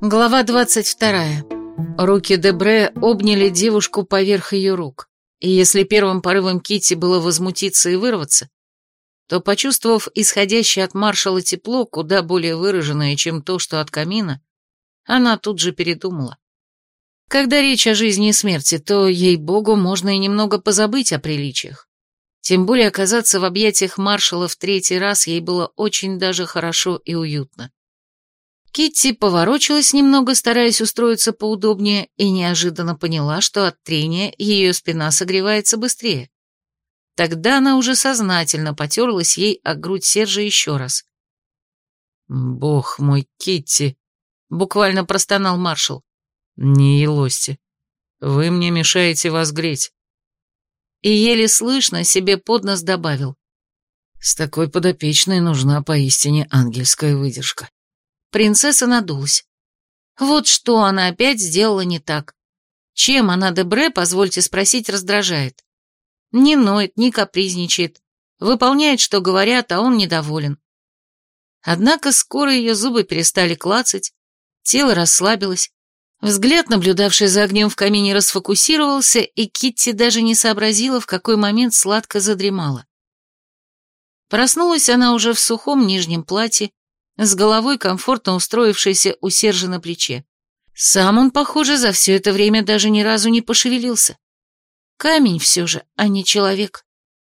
Глава 22. Руки Дебре обняли девушку поверх ее рук, и если первым порывом Китти было возмутиться и вырваться, то, почувствовав исходящее от маршала тепло, куда более выраженное, чем то, что от камина, она тут же передумала. Когда речь о жизни и смерти, то, ей-богу, можно и немного позабыть о приличиях. Тем более оказаться в объятиях маршала в третий раз ей было очень даже хорошо и уютно. Китти поворочилась немного, стараясь устроиться поудобнее, и неожиданно поняла, что от трения ее спина согревается быстрее. Тогда она уже сознательно потерлась ей о грудь Сержа еще раз. «Бог мой, Китти!» — буквально простонал маршал. «Не елости. Вы мне мешаете вас греть». И еле слышно себе под нос добавил. «С такой подопечной нужна поистине ангельская выдержка». Принцесса надулась. Вот что она опять сделала не так. Чем она Дебре, позвольте спросить, раздражает? Не ноет, не капризничает, выполняет, что говорят, а он недоволен. Однако скоро ее зубы перестали клацать, тело расслабилось, взгляд, наблюдавший за огнем в камине, расфокусировался, и Китти даже не сообразила, в какой момент сладко задремала. Проснулась она уже в сухом нижнем платье, с головой, комфортно устроившейся у Сержа на плече. Сам он, похоже, за все это время даже ни разу не пошевелился. Камень все же, а не человек.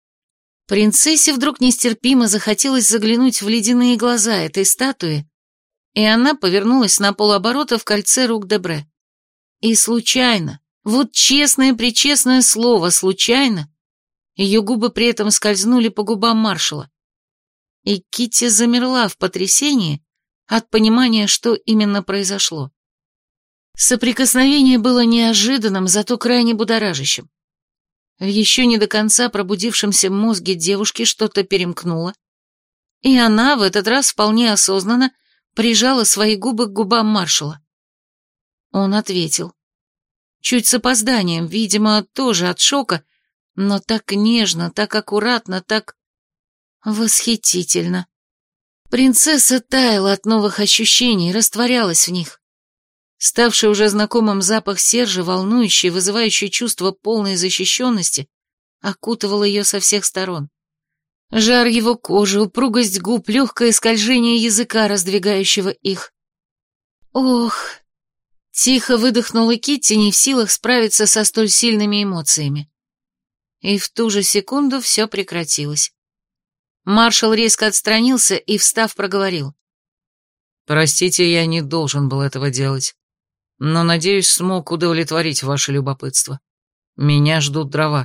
Принцессе вдруг нестерпимо захотелось заглянуть в ледяные глаза этой статуи, и она повернулась на полоборота в кольце рук Дебре. И случайно, вот честное-пречестное слово «случайно», ее губы при этом скользнули по губам маршала. И Китти замерла в потрясении от понимания, что именно произошло. Соприкосновение было неожиданным, зато крайне будоражащим. В еще не до конца пробудившемся мозге девушки что-то перемкнуло, и она в этот раз вполне осознанно прижала свои губы к губам маршала. Он ответил. Чуть с опозданием, видимо, тоже от шока, но так нежно, так аккуратно, так... восхитительно. Принцесса таяла от новых ощущений, растворялась в них. Ставший уже знакомым запах Сержа, волнующий, вызывающий чувство полной защищенности, окутывал ее со всех сторон. Жар его кожи, упругость губ, легкое скольжение языка, раздвигающего их. Ох! Тихо выдохнула Китти, не в силах справиться со столь сильными эмоциями. И в ту же секунду все прекратилось. Маршал резко отстранился и, встав, проговорил. «Простите, я не должен был этого делать, но, надеюсь, смог удовлетворить ваше любопытство. Меня ждут дрова».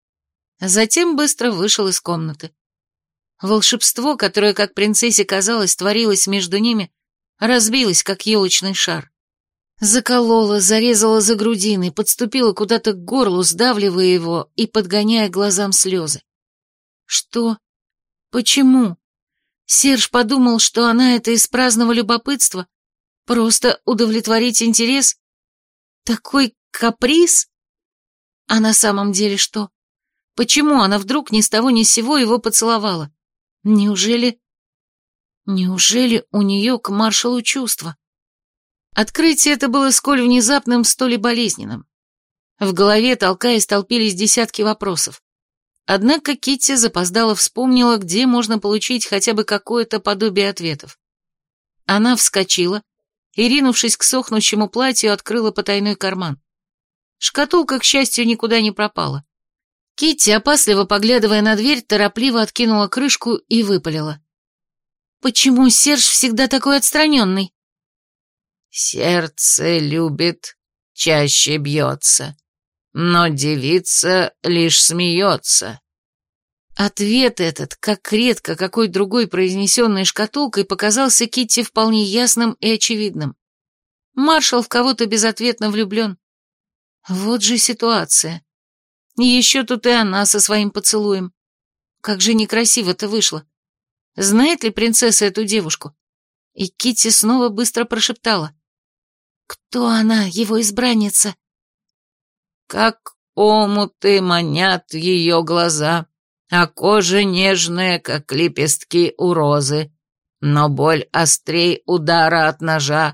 Затем быстро вышел из комнаты. Волшебство, которое, как принцессе казалось, творилось между ними, разбилось, как елочный шар. Заколола, зарезала за грудиной, подступила куда-то к горлу, сдавливая его и подгоняя глазам слезы. Что? Почему? Серж подумал, что она это из праздного любопытства? Просто удовлетворить интерес? Такой каприз? А на самом деле что? Почему она вдруг ни с того ни с сего его поцеловала? Неужели у нее к маршалу чувства? Открытие это было сколь внезапным, столь и болезненным. В голове, толкаясь, толпились десятки вопросов. Однако Китти запоздало вспомнила, где можно получить хотя бы какое-то подобие ответов. Она вскочила и, ринувшись к сохнущему платью, открыла потайной карман. Шкатулка, к счастью, никуда не пропала. Китти, опасливо поглядывая на дверь, торопливо откинула крышку и выпалила. «Почему Серж всегда такой отстраненный?» «Сердце любит, чаще бьется, но девица лишь смеется». Ответ этот, как редко какой другой произнесенной шкатулкой, показался Китти вполне ясным и очевидным. Маршал в кого-то безответно влюблен. Вот же ситуация. Еще тут и она со своим поцелуем. Как же некрасиво-то вышло. Знает ли принцесса эту девушку? И Китти снова быстро прошептала. «Кто она, его избранница?» «Как омуты манят ее глаза, а кожа нежная, как лепестки у розы, но боль острей удара от ножа,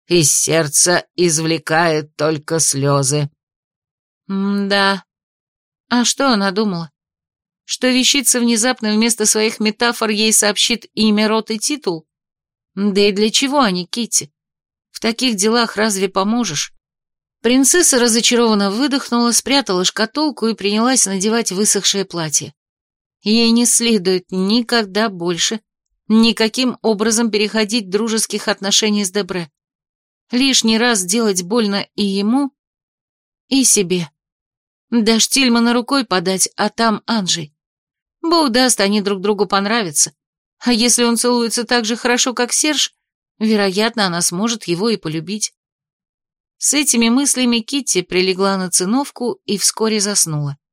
из сердца извлекает только слезы». Да. А что она думала? Что вещица внезапно вместо своих метафор ей сообщит имя, род и титул? Да и для чего они, Китти? В таких делах разве поможешь? Принцесса разочарованно выдохнула, спрятала шкатулку и принялась надевать высохшее платье. Ей не следует никогда больше никаким образом переходить дружеских отношений с Дебре. Лишний раз делать больно и ему, и себе. До Штильмана рукой подать, а там Анжей. Бог даст, они друг другу понравятся. А если он целуется так же хорошо, как Серж, вероятно, она сможет его и полюбить. С этими мыслями Китти прилегла на циновку и вскоре заснула.